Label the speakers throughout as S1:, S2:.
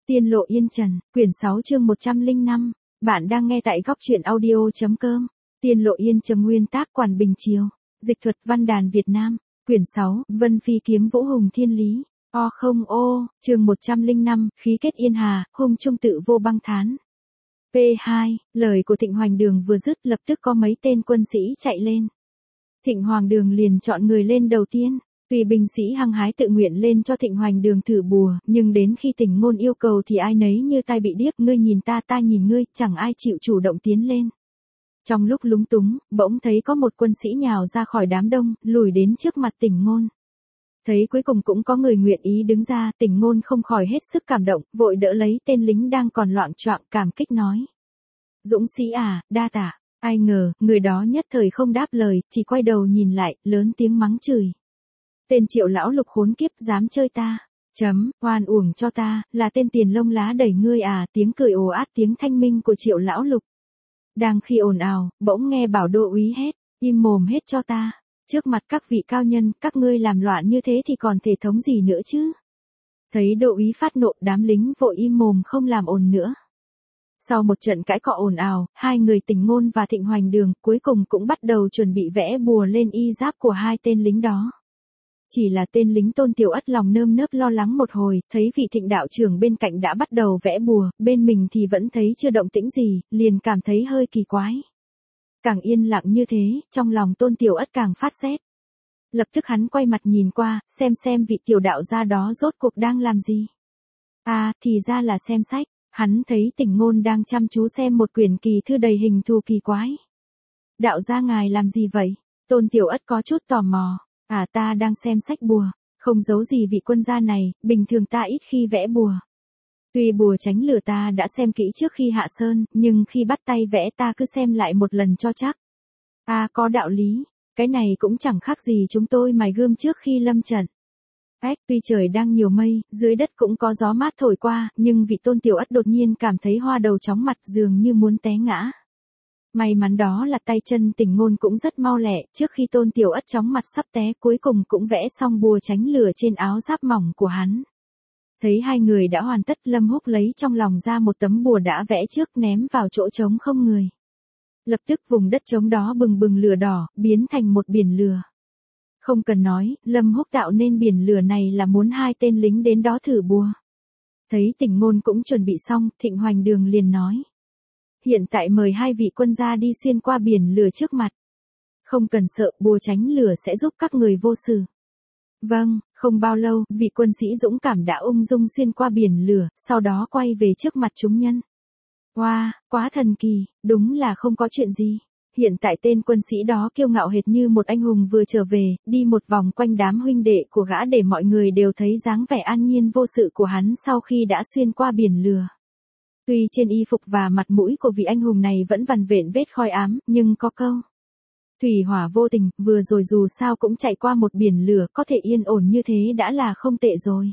S1: Tiên lộ yên trần, quyển 6 chương 105. Bạn đang nghe tại góc truyện audio.com. Tiên lộ yên trần, nguyên tác Quản Bình Triều. Dịch thuật Văn đàn Việt Nam. Quyển 6, Vân Phi kiếm Vũ Hùng Thiên Lý. Chương 105, khí kết yên hà, hung trung tự vô băng thán. P2, lời của Thịnh Hoành Đường vừa dứt lập tức có mấy tên quân sĩ chạy lên. Thịnh Hoàng Đường liền chọn người lên đầu tiên. Tuy binh sĩ hăng hái tự nguyện lên cho Thịnh Hoành Đường thử bùa, nhưng đến khi Tỉnh Ngôn yêu cầu thì ai nấy như tai bị điếc, ngươi nhìn ta ta nhìn ngươi, chẳng ai chịu chủ động tiến lên. Trong lúc lúng túng, bỗng thấy có một quân sĩ nhào ra khỏi đám đông, lùi đến trước mặt Tỉnh Ngôn. Thấy cuối cùng cũng có người nguyện ý đứng ra, Tỉnh Ngôn không khỏi hết sức cảm động, vội đỡ lấy tên lính đang còn loạng choạng, cảm kích nói: "Dũng sĩ à, đa tạ." Ai ngờ, người đó nhất thời không đáp lời, chỉ quay đầu nhìn lại, lớn tiếng mắng chửi: "Tên Triệu lão lục khốn kiếp, dám chơi ta. Oan uổng cho ta, là tên tiền lông lá đẩy ngươi à." Tiếng cười ồ ạt, tiếng thanh minh của Triệu lão lục. Đang khi ồn ào, bỗng nghe Bảo Đô úy hét: "Im mồm hết cho ta. Trước mặt các vị cao nhân, các ngươi làm loạn như thế thì còn thể thống gì nữa chứ?" Thấy Đô úy phát nộ, đám lính vội im mồm không làm ồn nữa. Sau một trận cãi cọ ồn ào, hai người Tỉnh Ngôn và Thịnh Hoành Đường cuối cùng cũng bắt đầu chuẩn bị vẽ bùa lên y giáp của hai tên lính đó. Chỉ là tên lính Tôn Tiểu Ất lòng nơm nớp lo lắng một hồi, thấy vị Thịnh đạo trưởng bên cạnh đã bắt đầu vẽ bùa, bên mình thì vẫn thấy chưa động tĩnh gì, liền cảm thấy hơi kỳ quái. Càng yên lặng như thế, trong lòng Tôn Tiểu Ất càng phát rét. Lập tức hắn quay mặt nhìn qua, xem vị tiểu đạo gia đó rốt cuộc đang làm gì. À, thì ra là xem sách. Hắn thấy Tỉnh Ngôn đang chăm chú xem một quyển kỳ thư đầy hình thù kỳ quái. "Đạo gia ngài làm gì vậy?" Tôn Tiểu Ất có chút tò mò. "À, ta đang xem sách bùa, không giấu gì vị quân gia này, bình thường ta ít khi vẽ bùa. Tuy bùa tránh lửa ta đã xem kỹ trước khi hạ sơn, nhưng khi bắt tay vẽ ta cứ xem lại một lần cho chắc." "À, có đạo lý, cái này cũng chẳng khác gì chúng tôi mài gươm trước khi lâm trận." Tuy trời đang nhiều mây, dưới đất cũng có gió mát thổi qua, nhưng vị Tôn Tiểu Ất đột nhiên cảm thấy hoa đầu chóng mặt, dường như muốn té ngã. May mắn đó là tay chân Tỉnh Ngôn cũng rất mau lẹ, trước khi Tôn Tiểu Ất chóng mặt sắp té cuối cùng cũng vẽ xong bùa tránh lửa trên áo giáp mỏng của hắn. Thấy hai người đã hoàn tất, Lâm Húc lấy trong lòng ra một tấm bùa đã vẽ trước ném vào chỗ trống không người. Lập tức vùng đất trống đó bừng bừng lửa đỏ, biến thành một biển lửa. Không cần nói, Lâm Húc tạo nên biển lửa này là muốn hai tên lính đến đó thử bùa. Thấy Tỉnh Ngôn cũng chuẩn bị xong, Thịnh Hoành Đường liền nói: "Hiện tại mời hai vị quân gia đi xuyên qua biển lửa trước mặt. Không cần sợ, bùa tránh lửa sẽ giúp các người vô sự." Vâng. Không bao lâu, vị quân sĩ dũng cảm đã ung dung xuyên qua biển lửa, sau đó quay về trước mặt chúng nhân. Wow, quá thần kỳ, đúng là không có chuyện gì. Hiện tại tên quân sĩ đó kiêu ngạo hệt như một anh hùng vừa trở về, đi một vòng quanh đám huynh đệ của gã để mọi người đều thấy dáng vẻ an nhiên vô sự của hắn sau khi đã xuyên qua biển lửa. Tuy trên y phục và mặt mũi của vị anh hùng này vẫn vằn vện vết khói ám, nhưng có câu: "Thủy hỏa vô tình", vừa rồi dù sao cũng chạy qua một biển lửa, có thể yên ổn như thế đã là không tệ rồi.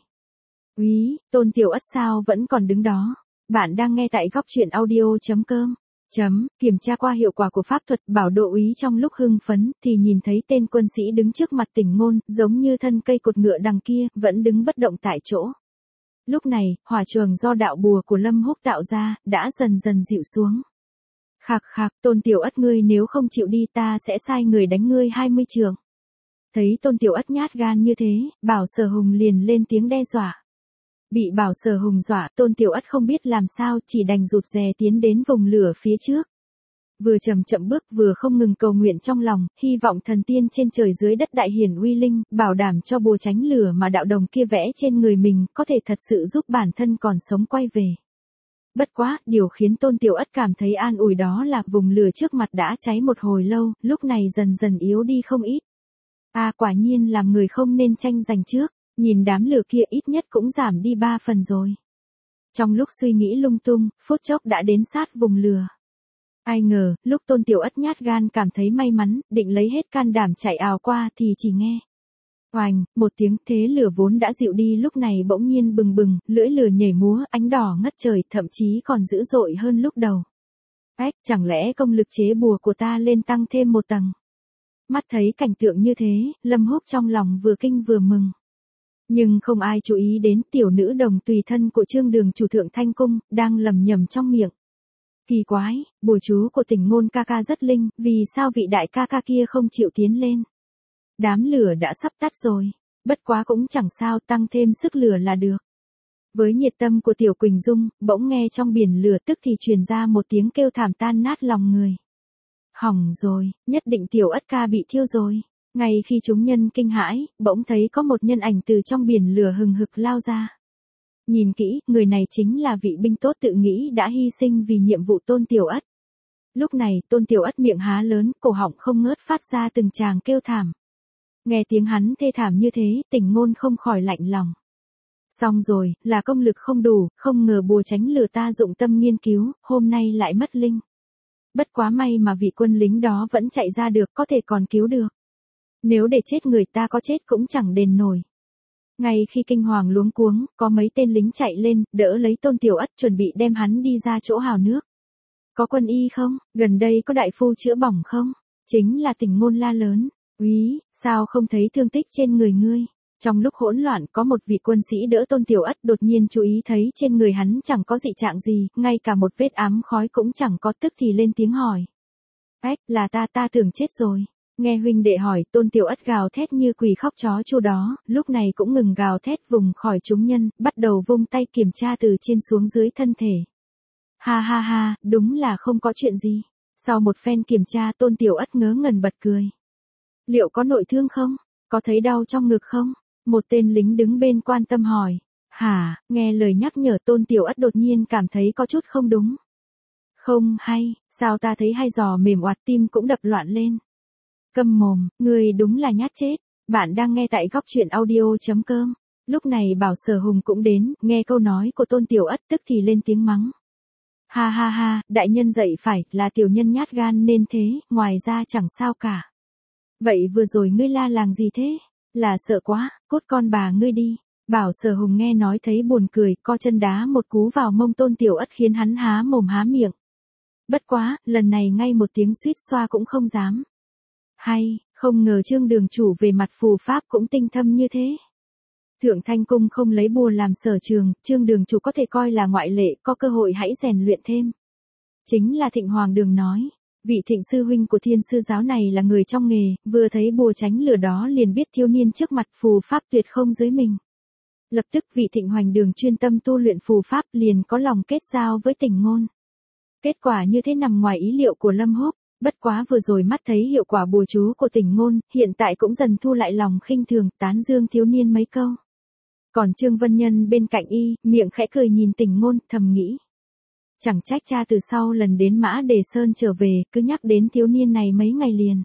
S1: "Úy, Tôn Tiểu Ất sao vẫn còn đứng đó?" Bạn đang nghe tại góc truyện audio.com. Kiểm tra qua hiệu quả của pháp thuật, Bảo Độ úy trong lúc hưng phấn, thì nhìn thấy tên quân sĩ đứng trước mặt Tỉnh Ngôn, giống như thân cây cột ngựa đằng kia, vẫn đứng bất động tại chỗ. Lúc này, hỏa trường do đạo bùa của Lâm Húc tạo ra, đã dần dần dịu xuống. "Khạc khạc, Tôn Tiểu Ất ngươi nếu không chịu đi ta sẽ sai người đánh ngươi 20 chưởng." Thấy Tôn Tiểu Ất nhát gan như thế, Bảo Sở Hùng liền lên tiếng đe dọa. Bị Bảo Sở Hùng dọa, Tôn Tiểu Ất không biết làm sao, chỉ đành rụt rè tiến đến vùng lửa phía trước. Vừa chậm chậm bước vừa không ngừng cầu nguyện trong lòng, hy vọng thần tiên trên trời dưới đất đại hiển uy linh, bảo đảm cho bùa tránh lửa mà đạo đồng kia vẽ trên người mình, có thể thật sự giúp bản thân còn sống quay về. Bất quá, điều khiến Tôn Tiểu Ất cảm thấy an ủi đó là vùng lửa trước mặt đã cháy một hồi lâu, lúc này dần dần yếu đi không ít. À, quả nhiên làm người không nên tranh giành trước. Nhìn đám lửa kia ít nhất cũng giảm đi 3 phần rồi. Trong lúc suy nghĩ lung tung, phút chốc đã đến sát vùng lửa. Ai ngờ, lúc Tôn Tiểu Ất nhát gan cảm thấy may mắn, định lấy hết can đảm chạy ào qua thì chỉ nghe oành, một tiếng, thế lửa vốn đã dịu đi lúc này bỗng nhiên bừng bừng, lưỡi lửa nhảy múa, ánh đỏ ngất trời, thậm chí còn dữ dội hơn lúc đầu. Chẳng lẽ công lực chế bùa của ta lên tăng thêm một tầng? Mắt thấy cảnh tượng như thế, Lâm Húc trong lòng vừa kinh vừa mừng. Nhưng không ai chú ý đến tiểu nữ đồng tùy thân của Trương Đường chủ Thượng Thanh Cung, đang lầm nhầm trong miệng. Kỳ quái, bùa chú của Tỉnh Ngôn ca ca rất linh, vì sao vị đại ca ca kia không chịu tiến lên? Đám lửa đã sắp tắt rồi, bất quá cũng chẳng sao, tăng thêm sức lửa là được. Với nhiệt tâm của Tiểu Quỳnh Dung, bỗng nghe trong biển lửa tức thì truyền ra một tiếng kêu thảm tan nát lòng người. Hỏng rồi, nhất định Tiểu Ất ca bị thiêu rồi. Ngay khi chúng nhân kinh hãi, bỗng thấy có một nhân ảnh từ trong biển lửa hừng hực lao ra. Nhìn kỹ, người này chính là vị binh tốt tự nghĩ đã hy sinh vì nhiệm vụ Tôn Tiểu Ất. Lúc này, Tôn Tiểu Ất miệng há lớn, cổ họng không ngớt phát ra từng tràng kêu thảm. Nghe tiếng hắn thê thảm như thế, Tỉnh Ngôn không khỏi lạnh lòng. Xong rồi, là công lực không đủ, không ngờ bùa tránh lửa ta dụng tâm nghiên cứu, hôm nay lại mất linh. Bất quá may mà vị quân lính đó vẫn chạy ra được, có thể còn cứu được. Nếu để chết người ta có chết cũng chẳng đền nổi. Ngay khi kinh hoàng luống cuống, có mấy tên lính chạy lên, đỡ lấy Tôn Tiểu Ất chuẩn bị đem hắn đi ra chỗ hào nước. Có quân y không? Gần đây có đại phu chữa bỏng không? Chính là Tỉnh Ngôn la lớn. Úy, sao không thấy thương tích trên người ngươi? Trong lúc hỗn loạn có một vị quân sĩ đỡ Tôn Tiểu Ất đột nhiên chú ý thấy trên người hắn chẳng có dị trạng gì, ngay cả một vết ám khói cũng chẳng có, tức thì lên tiếng hỏi. Ách, là ta tưởng chết rồi. Nghe huynh đệ hỏi, Tôn Tiểu Ất gào thét như quỷ khóc chó chu đó, lúc này cũng ngừng gào thét vùng khỏi chúng nhân, bắt đầu vung tay kiểm tra từ trên xuống dưới thân thể. Ha ha ha, đúng là không có chuyện gì. Sau một phen kiểm tra Tôn Tiểu Ất ngớ ngẩn bật cười. Liệu có nội thương không? Có thấy đau trong ngực không? Một tên lính đứng bên quan tâm hỏi. Hả, nghe lời nhắc nhở Tôn Tiểu Ất đột nhiên cảm thấy có chút không đúng. Không hay, sao ta thấy hai giò mềm oạt tim cũng đập loạn lên. Câm mồm, người đúng là nhát chết. Bạn đang nghe tại góc truyện audio.com. Lúc này Bảo Sở Hùng cũng đến, nghe câu nói của Tôn Tiểu Ất tức thì lên tiếng mắng. Ha ha ha, đại nhân dậy phải, là tiểu nhân nhát gan nên thế, ngoài ra chẳng sao cả. Vậy vừa rồi ngươi la làng gì thế? Là sợ quá, cốt con bà ngươi đi. Bảo Sở Hùng nghe nói thấy buồn cười, co chân đá một cú vào mông Tôn Tiểu Ất khiến hắn há mồm há miệng. Bất quá, lần này ngay một tiếng suýt xoa cũng không dám. Hay, không ngờ Trương Đường chủ về mặt phù pháp cũng tinh thâm như thế. Thượng Thanh Cung không lấy bùa làm sở trường, Trương Đường chủ có thể coi là ngoại lệ, có cơ hội hãy rèn luyện thêm. Chính là Thịnh Hoàng Đường nói, vị Thịnh sư huynh của Thiên sư giáo này là người trong nghề, vừa thấy bùa tránh lửa đó liền biết thiếu niên trước mặt phù pháp tuyệt không dưới mình. Lập tức vị Thịnh Hoành Đường chuyên tâm tu luyện phù pháp liền có lòng kết giao với Tỉnh Ngôn. Kết quả như thế nằm ngoài ý liệu của Lâm Húc. Bất quá vừa rồi mắt thấy hiệu quả bùa chú của Tỉnh Ngôn, hiện tại cũng dần thu lại lòng khinh thường, tán dương thiếu niên mấy câu. Còn Trương Vân Nhân bên cạnh y, miệng khẽ cười nhìn Tỉnh Ngôn, thầm nghĩ. Chẳng trách cha từ sau lần đến Mã Đề Sơn trở về, cứ nhắc đến thiếu niên này mấy ngày liền.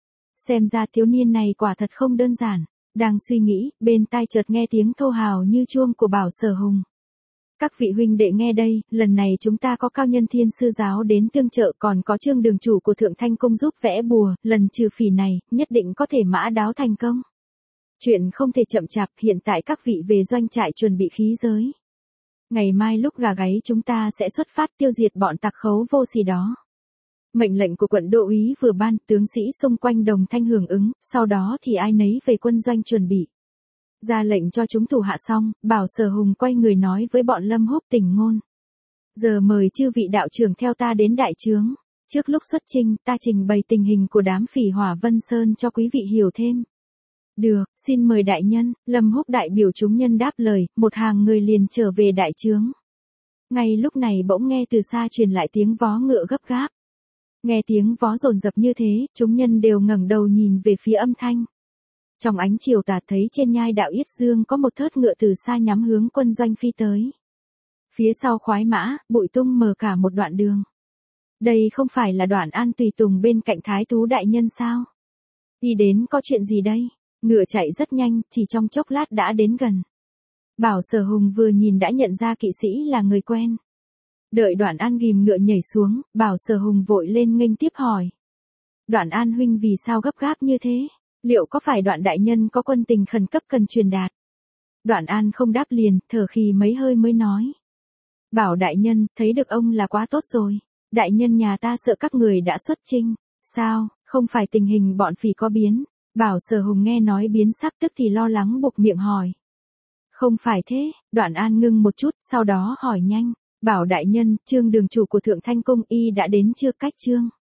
S1: Xem ra thiếu niên này quả thật không đơn giản. Đang suy nghĩ, bên tai chợt nghe tiếng thô hào như chuông của Bảo Sở Hùng. Các vị huynh đệ nghe đây, lần này chúng ta có cao nhân Thiên sư giáo đến tương trợ, còn có Trương Đường chủ của Thượng Thanh Cung giúp vẽ bùa, lần trừ phỉ này, nhất định có thể mã đáo thành công. Chuyện không thể chậm chạp, hiện tại các vị về doanh trại chuẩn bị khí giới. Ngày mai lúc gà gáy chúng ta sẽ xuất phát tiêu diệt bọn tặc khấu vô sỉ đó. Mệnh lệnh của quận đô úy vừa ban, tướng sĩ xung quanh đồng thanh hưởng ứng, sau đó thì ai nấy về quân doanh chuẩn bị. Ra lệnh cho chúng thủ hạ xong, Bảo Sở Hùng quay người nói với bọn Lâm Húc Tỉnh Ngôn. Giờ mời chư vị đạo trưởng theo ta đến đại trướng. Trước lúc xuất chinh, ta trình bày tình hình của đám phỉ Hỏa Vân Sơn cho quý vị hiểu thêm. Được, xin mời đại nhân. Lâm Húc đại biểu chúng nhân đáp lời, một hàng người liền trở về đại trướng. Ngay lúc này bỗng nghe từ xa truyền lại tiếng vó ngựa gấp gáp. Nghe tiếng vó dồn dập như thế, chúng nhân đều ngẩng đầu nhìn về phía âm thanh. Trong ánh chiều tà thấy trên nhai đạo Yết Dương có một thớt ngựa từ xa nhắm hướng quân doanh phi tới. Phía sau khoái mã, bụi tung mờ cả một đoạn đường. Đây không phải là Đoạn An tùy tùng bên cạnh Thái Tú đại nhân sao? Đi đến có chuyện gì đây? Ngựa chạy rất nhanh, chỉ trong chốc lát đã đến gần. Bảo Sở Hùng vừa nhìn đã nhận ra kỵ sĩ là người quen. Đợi Đoạn An ghìm ngựa nhảy xuống, Bảo Sở Hùng vội lên nghênh tiếp hỏi. Đoạn An huynh vì sao gấp gáp như thế? Liệu có phải Đoạn đại nhân có quân tình khẩn cấp cần truyền đạt? Đoạn An không đáp liền, thở khì mấy hơi mới nói. Bảo đại nhân, thấy được ông là quá tốt rồi. Đại nhân nhà ta sợ các người đã xuất chinh. Sao, không phải tình hình bọn phỉ có biến? Bảo Sở Hùng nghe nói biến sắc tức thì lo lắng buộc miệng hỏi. Không phải thế, Đoạn An ngưng một chút, sau đó hỏi nhanh. Bảo đại nhân, Trương đường chủ của Thượng Thanh Cung y đã đến chưa? Cách Trương